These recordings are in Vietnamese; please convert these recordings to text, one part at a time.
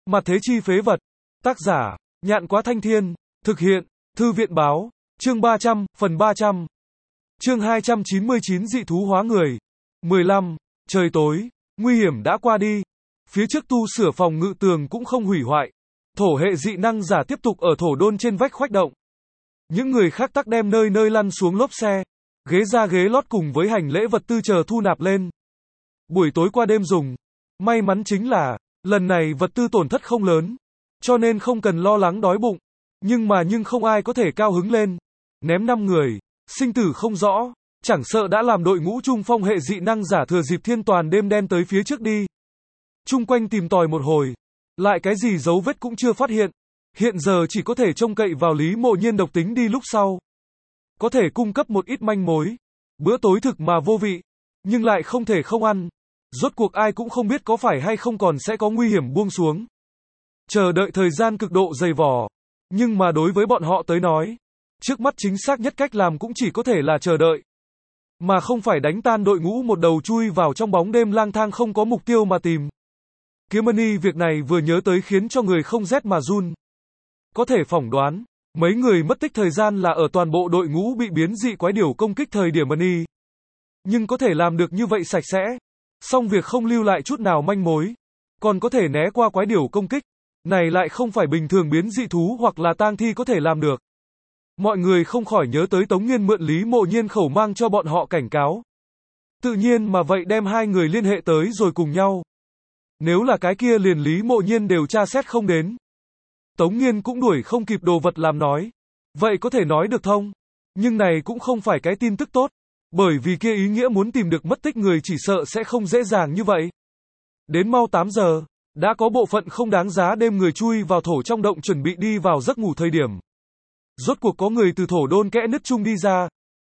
Mặt thế chi phế vật. Tác giả, Nhạn Quá Thanh Thiên. Thực hiện, Thư viện báo. Chương 300, phần 300. Chương 299 dị thú hóa người. 15. Trời tối, nguy hiểm đã qua đi. Phía trước tu sửa phòng ngự tường cũng không hủy hoại. Thổ hệ dị năng giả tiếp tục ở thổ đôn trên vách khuếch động. Những người khác tắc đem nơi nơi lăn xuống lốp xe, ghế ra ghế lót cùng với hành lễ vật tư chờ thu nạp lên. Buổi tối qua đêm dùng. May mắn chính là, lần này vật tư tổn thất không lớn, cho nên không cần lo lắng đói bụng. Nhưng không ai có thể cao hứng lên. Ném 5 người, sinh tử không rõ, chẳng sợ đã làm đội ngũ trung phong hệ dị năng giả thừa dịp thiên toàn đêm đen tới phía trước đi. Chung quanh tìm tòi một hồi, lại cái gì dấu vết cũng chưa phát hiện. Hiện giờ chỉ có thể trông cậy vào Lý Mộ Nhiên độc tính đi lúc sau. Có thể cung cấp một ít manh mối. Bữa tối thực mà vô vị, nhưng lại không thể không ăn. Rốt cuộc ai cũng không biết có phải hay không còn sẽ có nguy hiểm buông xuống. Chờ đợi thời gian cực độ dày vò. Nhưng mà đối với bọn họ tới nói, trước mắt chính xác nhất cách làm cũng chỉ có thể là chờ đợi. Mà không phải đánh tan đội ngũ một đầu chui vào trong bóng đêm lang thang không có mục tiêu mà tìm. Kiếm Money việc này vừa nhớ tới khiến cho người không rét mà run. Có thể phỏng đoán, mấy người mất tích thời gian là ở toàn bộ đội ngũ bị biến dị quái điểu công kích thời điểm Money. Nhưng có thể làm được như vậy sạch sẽ, xong việc không lưu lại chút nào manh mối, còn có thể né qua quái điểu công kích, này lại không phải bình thường biến dị thú hoặc là tang thi có thể làm được. Mọi người không khỏi nhớ tới Tống Nghiên mượn Lý Mộ Nhiên khẩu mang cho bọn họ cảnh cáo. Tự nhiên mà vậy đem hai người liên hệ tới rồi cùng nhau. Nếu là cái kia liền Lý Mộ Nhiên đều tra xét không đến. Tống Nghiên cũng đuổi không kịp đồ vật làm nói. Vậy có thể nói được thông. Nhưng này cũng không phải cái tin tức tốt. Bởi vì kia ý nghĩa muốn tìm được mất tích người chỉ sợ sẽ không dễ dàng như vậy. Đến mau 8 giờ, đã có bộ phận không đáng giá đêm người chui vào thổ trong động chuẩn bị đi vào giấc ngủ thời điểm. Rốt cuộc có người từ thổ đôn kẽ nứt chung đi ra.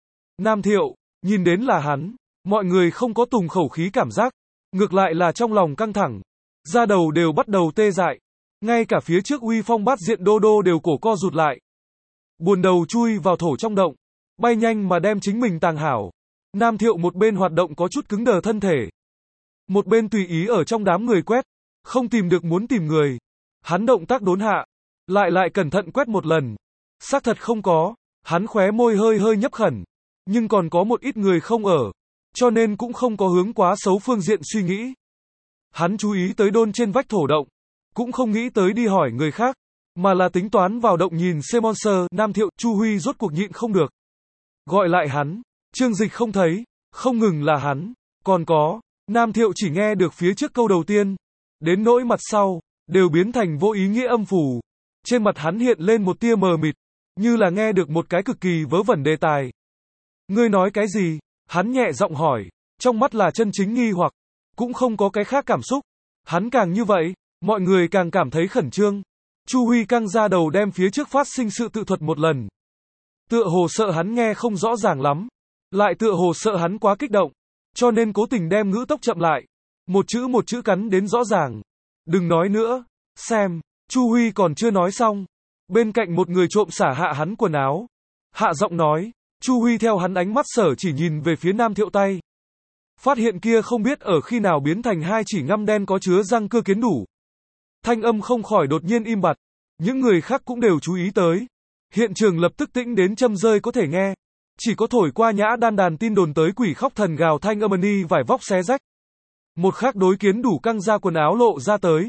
Nam Thiệu, nhìn đến là hắn, mọi người không có tùng khẩu khí cảm giác, ngược lại là trong lòng căng thẳng, da đầu đều bắt đầu tê dại, ngay cả phía trước uy phong bát diện Đô Đô đều cổ co rụt lại. Buồn đầu chui vào thổ trong động, bay nhanh mà đem chính mình tàng hảo. Nam Thiệu một bên hoạt động có chút cứng đờ thân thể, một bên tùy ý ở trong đám người quét, không tìm được muốn tìm người. Hắn động tác đốn hạ, lại cẩn thận quét một lần. Xác thật không có, hắn khóe môi hơi nhấp khẩn, nhưng còn có một ít người không ở, cho nên cũng không có hướng quá xấu phương diện suy nghĩ. Hắn chú ý tới đôn trên vách thổ động, cũng không nghĩ tới đi hỏi người khác, mà là tính toán vào động nhìn C-Monster. Nam Thiệu, Chu Huy rốt cuộc nhịn không được. Gọi lại hắn, Trương Dịch không thấy, không ngừng là hắn, còn có, Nam Thiệu chỉ nghe được phía trước câu đầu tiên, đến nỗi mặt sau, đều biến thành vô ý nghĩa âm phủ. Trên mặt hắn hiện lên một tia mờ mịt, như là nghe được một cái cực kỳ vớ vẩn đề tài. Ngươi nói cái gì? Hắn nhẹ giọng hỏi, trong mắt là chân chính nghi hoặc, cũng không có cái khác cảm xúc. Hắn càng như vậy, mọi người càng cảm thấy khẩn trương. Chu Huy căng ra đầu đem phía trước phát sinh sự tự thuật một lần. Tựa hồ sợ hắn nghe không rõ ràng lắm, lại tựa hồ sợ hắn quá kích động, cho nên cố tình đem ngữ tốc chậm lại, một chữ cắn đến rõ ràng. Đừng nói nữa, xem. Chu Huy còn chưa nói xong, bên cạnh một người trộm xả hạ hắn quần áo, hạ giọng nói. Chu Huy theo hắn ánh mắt sở chỉ nhìn về phía Nam Thiệu tay, phát hiện kia không biết ở khi nào biến thành hai chỉ ngăm đen có chứa răng cưa kiến đủ. Thanh âm không khỏi đột nhiên im bặt, những người khác cũng đều chú ý tới. Hiện trường lập tức tĩnh đến châm rơi có thể nghe, chỉ có thổi qua nhã đan đàn tin đồn tới quỷ khóc thần gào thanh âm ni vải vóc xé rách. Một khắc đối kiến đủ căng ra quần áo lộ ra tới.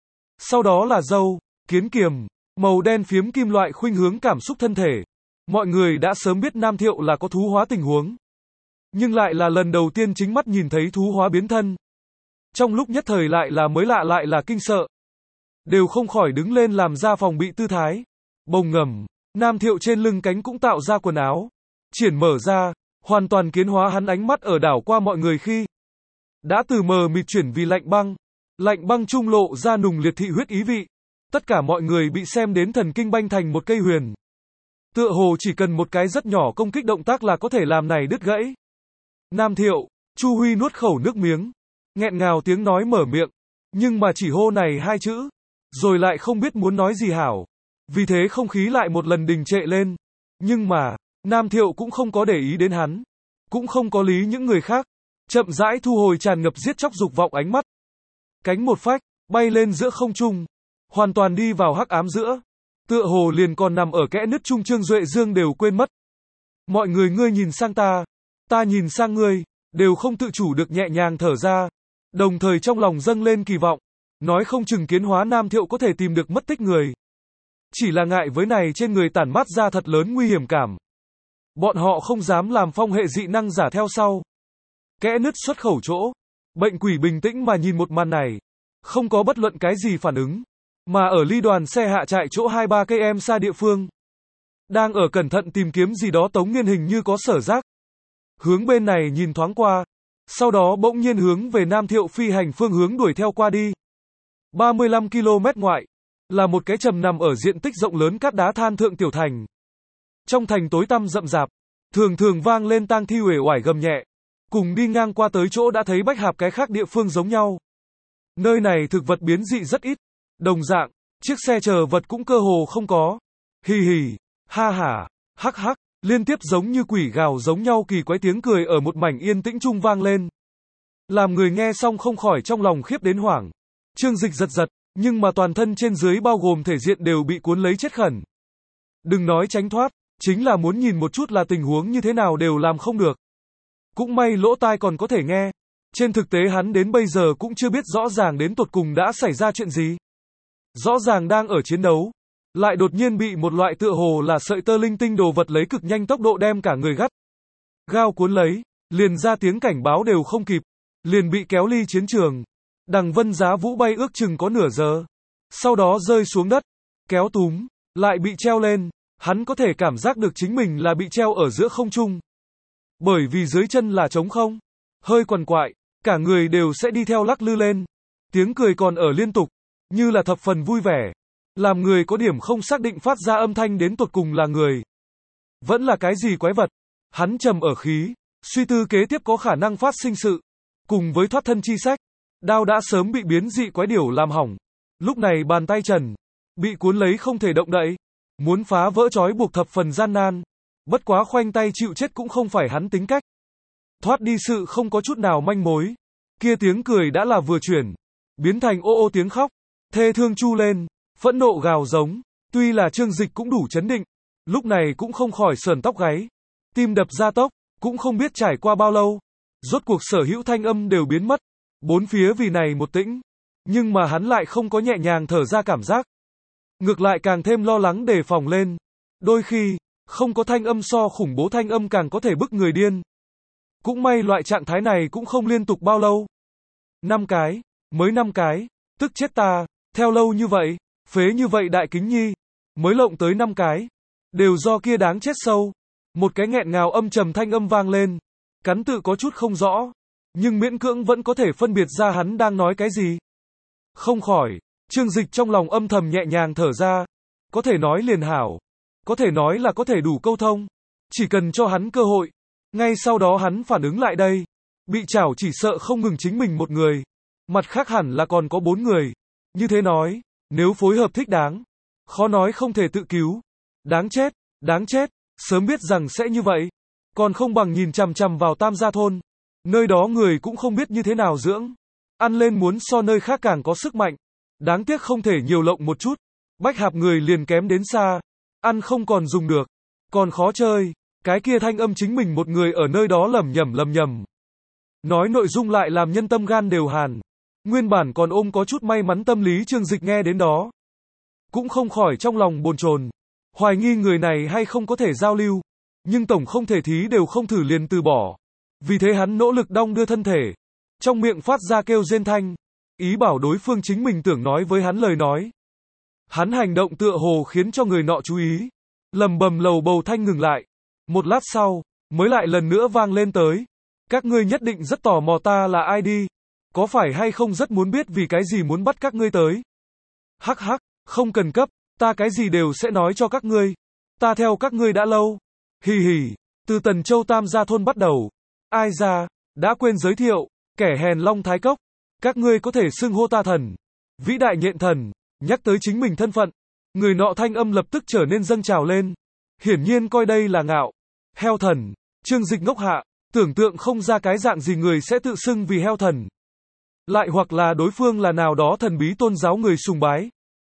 Sau đó là dâu, kiến kiềm, màu đen phiếm kim loại khuynh hướng cảm xúc thân thể. Mọi người đã sớm biết Nam Thiệu là có thú hóa tình huống, nhưng lại là lần đầu tiên chính mắt nhìn thấy thú hóa biến thân. Trong lúc nhất thời lại là mới lạ lại là kinh sợ, đều không khỏi đứng lên làm ra phòng bị tư thái. Bồng ngầm, Nam Thiệu trên lưng cánh cũng tạo ra quần áo, triển mở ra, hoàn toàn kiến hóa. Hắn ánh mắt ở đảo qua mọi người khi đã từ mờ mịt chuyển vì lạnh băng trung lộ ra nùng liệt thị huyết ý vị. Tất cả mọi người bị xem đến thần kinh banh thành một cây huyền. Tựa hồ chỉ cần một cái rất nhỏ công kích động tác là có thể làm này đứt gãy. Nam Thiệu, Chu Huy nuốt khẩu nước miếng, nghẹn ngào tiếng nói mở miệng, nhưng mà chỉ hô này hai chữ, rồi lại không biết muốn nói gì hảo. Vì thế không khí lại một lần đình trệ lên. Nhưng mà, Nam Thiệu cũng không có để ý đến hắn, cũng không có lý những người khác, chậm rãi thu hồi tràn ngập giết chóc dục vọng ánh mắt. Cánh một phách, bay lên giữa không trung, hoàn toàn đi vào hắc ám giữa. Tựa hồ liền còn nằm ở kẽ nứt chung Trương Duệ Dương đều quên mất. Mọi người ngươi nhìn sang ta nhìn sang ngươi, đều không tự chủ được nhẹ nhàng thở ra, đồng thời trong lòng dâng lên kỳ vọng, nói không chừng Kiến Hóa Nam Thiệu có thể tìm được mất tích người. Chỉ là ngại với này trên người tản mát ra thật lớn nguy hiểm cảm. Bọn họ không dám làm phong hệ dị năng giả theo sau. Kẽ nứt xuất khẩu chỗ, bệnh quỷ bình tĩnh mà nhìn một màn này, không có bất luận cái gì phản ứng, mà ở ly đoàn xe hạ chạy chỗ 2-3 cây em xa địa phương. Đang ở cẩn thận tìm kiếm gì đó Tống Nghiên hình như có sở giác. Hướng bên này nhìn thoáng qua, sau đó bỗng nhiên hướng về Nam Thiệu phi hành phương hướng đuổi theo qua đi. 35 km ngoại, là một cái trầm nằm ở diện tích rộng lớn cát đá than thượng tiểu thành. Trong thành tối tăm rậm rạp, thường thường vang lên tang thi uể oải gầm nhẹ, cùng đi ngang qua tới chỗ đã thấy Bách Hạp cái khác địa phương giống nhau. Nơi này thực vật biến dị rất ít, đồng dạng, chiếc xe chờ vật cũng cơ hồ không có. Hì hì, ha hả, hắc hắc, liên tiếp giống như quỷ gào giống nhau kỳ quái tiếng cười ở một mảnh yên tĩnh trung vang lên. Làm người nghe xong không khỏi trong lòng khiếp đến hoảng. Trương Dịch giật giật, nhưng mà toàn thân trên dưới bao gồm thể diện đều bị cuốn lấy chết khẩn. Đừng nói tránh thoát, chính là muốn nhìn một chút là tình huống như thế nào đều làm không được. Cũng may lỗ tai còn có thể nghe. Trên thực tế hắn đến bây giờ cũng chưa biết rõ ràng đến tột cùng đã xảy ra chuyện gì. Rõ ràng đang ở chiến đấu, lại đột nhiên bị một loại tựa hồ là sợi tơ linh tinh đồ vật lấy cực nhanh tốc độ đem cả người gắt gao cuốn lấy, liền ra tiếng cảnh báo đều không kịp, liền bị kéo ly chiến trường. Đằng Vân Giá Vũ bay ước chừng có nửa giờ, sau đó rơi xuống đất, kéo túm, lại bị treo lên, hắn có thể cảm giác được chính mình là bị treo ở giữa không trung. Bởi vì dưới chân là trống không, hơi quằn quại, cả người đều sẽ đi theo lắc lư lên. Tiếng cười còn ở liên tục, như là thập phần vui vẻ, làm người có điểm không xác định phát ra âm thanh đến tột cùng là người, vẫn là cái gì quái vật. Hắn trầm ở khí, suy tư kế tiếp có khả năng phát sinh sự, cùng với thoát thân chi sách. Đao đã sớm bị biến dị quái điểu làm hỏng, lúc này bàn tay trần, bị cuốn lấy không thể động đậy, muốn phá vỡ trói buộc thập phần gian nan. Bất quá khoanh tay chịu chết cũng không phải hắn tính cách. Thoát đi sự không có chút nào manh mối, kia tiếng cười đã là vừa chuyển, biến thành ô ô tiếng khóc, thê thương chu lên, phẫn nộ gào giống. Tuy là Trương Dịch cũng đủ chấn định, lúc này cũng không khỏi sởn tóc gáy, tim đập gia tốc, cũng không biết trải qua bao lâu, rốt cuộc sở hữu thanh âm đều biến mất, bốn phía vì này một tĩnh, nhưng mà hắn lại không có nhẹ nhàng thở ra cảm giác, ngược lại càng thêm lo lắng đề phòng lên. Đôi khi, không có thanh âm so khủng bố thanh âm càng có thể bức người điên. Cũng may loại trạng thái này cũng không liên tục bao lâu. 5 cái, mới 5 cái, tức chết ta, theo lâu như vậy, phế như vậy Đại Kính Nhi, mới lộng tới 5 cái, đều do kia đáng chết sâu. Một cái nghẹn ngào âm trầm thanh âm vang lên, cắn tự có chút không rõ, nhưng miễn cưỡng vẫn có thể phân biệt ra hắn đang nói cái gì. Không khỏi, Trương Dịch trong lòng âm thầm nhẹ nhàng thở ra, có thể nói liền hảo, có thể nói là có thể đủ câu thông, chỉ cần cho hắn cơ hội. Ngay sau đó hắn phản ứng lại đây, bị chảo chỉ sợ không ngừng chính mình một người, mặt khác hẳn là còn có 4 người. Như thế nói, nếu phối hợp thích đáng, khó nói không thể tự cứu. Đáng chết, sớm biết rằng sẽ như vậy, còn không bằng nhìn chằm chằm vào Tam Gia Thôn. Nơi đó người cũng không biết như thế nào dưỡng, ăn lên muốn so nơi khác càng có sức mạnh. Đáng tiếc không thể nhiều lộng một chút, Bách Hạp người liền kém đến xa, ăn không còn dùng được, còn khó chơi. Cái kia thanh âm chính mình một người ở nơi đó lẩm nhẩm. Nói nội dung lại làm nhân tâm gan đều hàn. Nguyên bản còn ôm có chút may mắn tâm lý Trương Dịch nghe đến đó, cũng không khỏi trong lòng bồn chồn, hoài nghi người này hay không có thể giao lưu, nhưng tổng không thể thí đều không thử liền từ bỏ. Vì thế hắn nỗ lực đong đưa thân thể, trong miệng phát ra kêu rên thanh, ý bảo đối phương chính mình tưởng nói với hắn lời nói. Hắn hành động tựa hồ khiến cho người nọ chú ý, lầm bầm lầu bầu thanh ngừng lại. Một lát sau, mới lại lần nữa vang lên tới. Các ngươi nhất định rất tò mò ta là ai đi. Có phải hay không rất muốn biết vì cái gì muốn bắt các ngươi tới. Hắc hắc, không cần cấp, ta cái gì đều sẽ nói cho các ngươi. Ta theo các ngươi đã lâu. Hì hì, từ Tần Châu Tam Gia Thôn bắt đầu. Ai ra, đã quên giới thiệu, kẻ hèn Long Thái Cốc. Các ngươi có thể xưng hô ta thần. Vĩ đại nhện thần, nhắc tới chính mình thân phận. Người nọ thanh âm lập tức trở nên dâng trào lên. Hiển nhiên coi đây là ngạo. Heo thần, Trương Dịch ngốc hạ, tưởng tượng không ra cái dạng gì người sẽ tự xưng vì heo thần. Lại hoặc là đối phương là nào đó thần bí tôn giáo người sùng bái.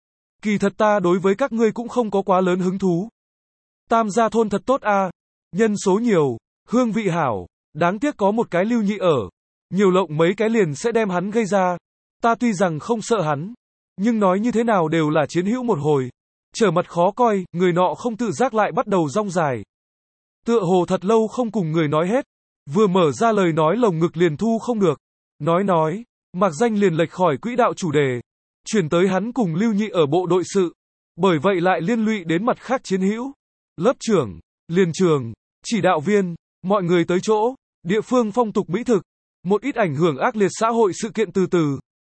Kỳ thật ta đối với các ngươi cũng không có quá lớn hứng thú. Tam gia thôn thật tốt a, nhân số nhiều, hương vị hảo, đáng tiếc có một cái Lưu Nhị ở. Nhiều lộng mấy cái liền sẽ đem hắn gây ra. Ta tuy rằng không sợ hắn, nhưng nói như thế nào đều là chiến hữu một hồi. Trở mặt khó coi, người nọ không tự giác lại bắt đầu rong dài. Tựa hồ thật lâu không cùng người nói hết. Vừa mở ra lời nói lồng ngực liền thu không được. Nói, Mạc Danh liền lệch khỏi quỹ đạo chủ đề. Chuyển tới hắn cùng Lưu Nhị ở bộ đội sự. Bởi vậy lại liên lụy đến mặt khác chiến hữu. Lớp trưởng, liên trường, chỉ đạo viên, mọi người tới chỗ, địa phương phong tục mỹ thực. Một ít ảnh hưởng ác liệt xã hội sự kiện từ từ.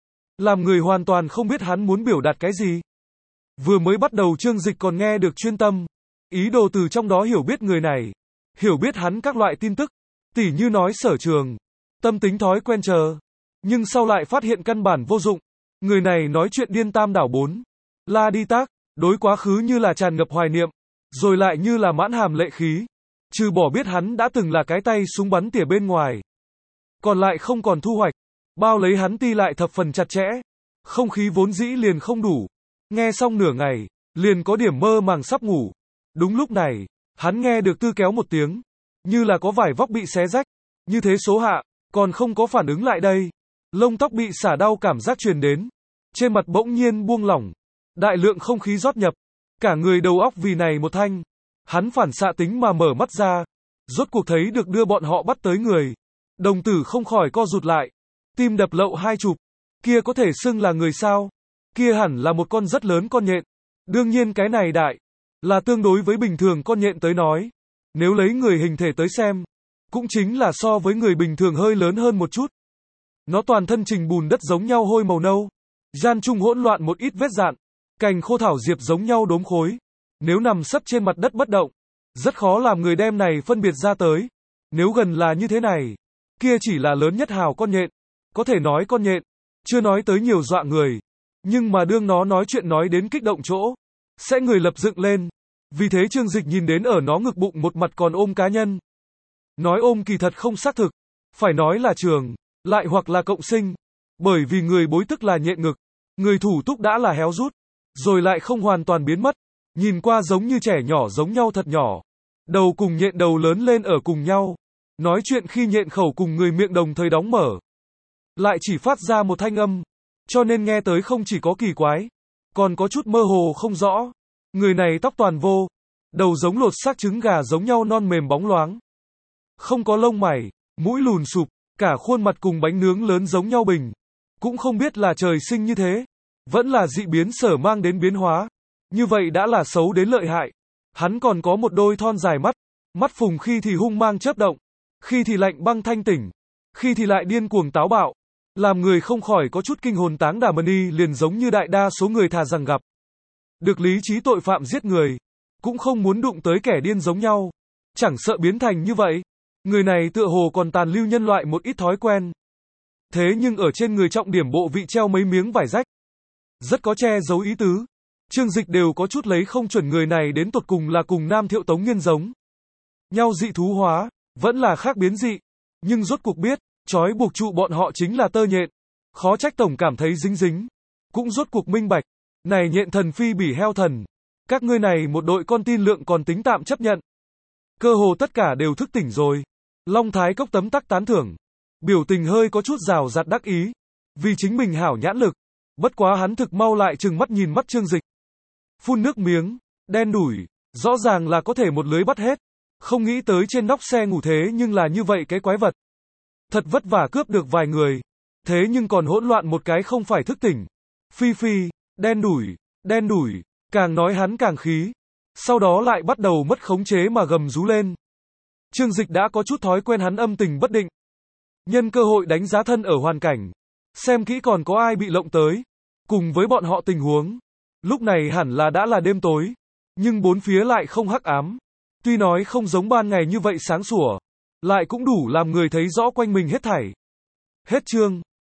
Làm người hoàn toàn không biết hắn muốn biểu đạt cái gì. Vừa mới bắt đầu Trương Dịch còn nghe được chuyên tâm. Ý đồ từ trong đó hiểu biết người này. Hiểu biết hắn các loại tin tức. Tỉ như nói sở trường. Tâm tính thói quen chờ. Nhưng sau lại phát hiện căn bản vô dụng. Người này nói chuyện điên tam đảo bốn. La đi tác. Đối quá khứ như là tràn ngập hoài niệm. Rồi lại như là mãn hàm lệ khí. Trừ bỏ biết hắn đã từng là cái tay súng bắn tỉa bên ngoài. Còn lại không còn thu hoạch. Bao lấy hắn ti lại thập phần chặt chẽ. Không khí vốn dĩ liền không đủ. Nghe xong nửa ngày, liền có điểm mơ màng sắp ngủ. Đúng lúc này, hắn nghe được tư kéo một tiếng. Như là có vải vóc bị xé rách. Như thế số hạ, còn không có phản ứng lại đây. Lông tóc bị xả đau cảm giác truyền đến. Trên mặt bỗng nhiên buông lỏng. Đại lượng không khí rót nhập. Cả người đầu óc vì này một thanh. Hắn phản xạ tính mà mở mắt ra. Rốt cuộc thấy được đưa bọn họ bắt tới người. Đồng tử không khỏi co rụt lại. Tim đập lậu hai chục. Kia có thể xưng là người sao? Kia hẳn là một con rất lớn con nhện. Đương nhiên cái này đại. Là tương đối với bình thường con nhện tới nói. Nếu lấy người hình thể tới xem. Cũng chính là so với người bình thường hơi lớn hơn một chút. Nó toàn thân trình bùn đất giống nhau hôi màu nâu. Gian trung hỗn loạn một ít vết dạn. Cành khô thảo diệp giống nhau đốm khối. Nếu nằm sấp trên mặt đất bất động. Rất khó làm người đem này phân biệt ra tới. Nếu gần là như thế này. Kia chỉ là lớn nhất hào con nhện. Có thể nói con nhện. Chưa nói tới nhiều dọa người. Nhưng mà đương nó nói chuyện nói đến kích động chỗ. Sẽ người lập dựng lên. Vì thế Trương Dịch nhìn đến ở nó ngực bụng một mặt còn ôm cá nhân. Nói ôm kỳ thật không xác thực. Phải nói là trường. Lại hoặc là cộng sinh. Bởi vì người bối tức là nhện ngực. Người thủ túc đã là héo rút. Rồi lại không hoàn toàn biến mất. Nhìn qua giống như trẻ nhỏ giống nhau thật nhỏ. Đầu cùng nhện đầu lớn lên ở cùng nhau. Nói chuyện khi nhện khẩu cùng người miệng đồng thời đóng mở. Lại chỉ phát ra một thanh âm. Cho nên nghe tới không chỉ có kỳ quái. Còn có chút mơ hồ không rõ. Người này tóc toàn vô. Đầu giống lột xác trứng gà giống nhau non mềm bóng loáng. Không có lông mày. Mũi lùn sụp. Cả khuôn mặt cùng bánh nướng lớn giống nhau bình. Cũng không biết là trời sinh như thế. Vẫn là dị biến sở mang đến biến hóa. Như vậy đã là xấu đến lợi hại. Hắn còn có một đôi thon dài mắt. Mắt phùng khi thì hung mang chớp động. Khi thì lạnh băng thanh tỉnh. Khi thì lại điên cuồng táo bạo. Làm người không khỏi có chút kinh hồn táng đà mani liền giống như đại đa số người thà rằng gặp. Được lý trí tội phạm giết người. Cũng không muốn đụng tới kẻ điên giống nhau. Chẳng sợ biến thành như vậy. Người này tựa hồ còn tàn lưu nhân loại một ít thói quen. Thế nhưng ở trên người trọng điểm bộ vị treo mấy miếng vải rách. Rất có che giấu ý tứ. Trương Dịch đều có chút lấy không chuẩn người này đến tột cùng là cùng Nam Thiệu Tống Nghiên giống nhau dị thú hóa, vẫn là khác biến dị. Nhưng rốt cuộc biết, trói buộc trụ bọn họ chính là tơ nhện. Khó trách tổng cảm thấy dính dính. Cũng rốt cuộc minh bạch. Này nhện thần phi bỉ heo thần. Các ngươi này một đội con tin lượng còn tính tạm chấp nhận. Cơ hồ tất cả đều thức tỉnh rồi. Long Thái Cốc tấm tắc tán thưởng. Biểu tình hơi có chút rào rạt đắc ý. Vì chính mình hảo nhãn lực. Bất quá hắn thực mau lại trừng mắt nhìn mắt Trương Dịch. Phun nước miếng, đen đủi, rõ ràng là có thể một lưới bắt hết. Không nghĩ tới trên nóc xe ngủ thế nhưng là như vậy cái quái vật. Thật vất vả cướp được vài người. Thế nhưng còn hỗn loạn một cái không phải thức tỉnh. Phi phi, đen đủi, càng nói hắn càng khí. Sau đó lại bắt đầu mất khống chế mà gầm rú lên. Trương Dịch đã có chút thói quen hắn âm tình bất định. Nhân cơ hội đánh giá thân ở hoàn cảnh. Xem kỹ còn có ai bị lộng tới. Cùng với bọn họ tình huống. Lúc này hẳn là đã là đêm tối. Nhưng bốn phía lại không hắc ám. Tuy nói không giống ban ngày như vậy sáng sủa. Lại cũng đủ làm người thấy rõ quanh mình hết thảy. Hết chương.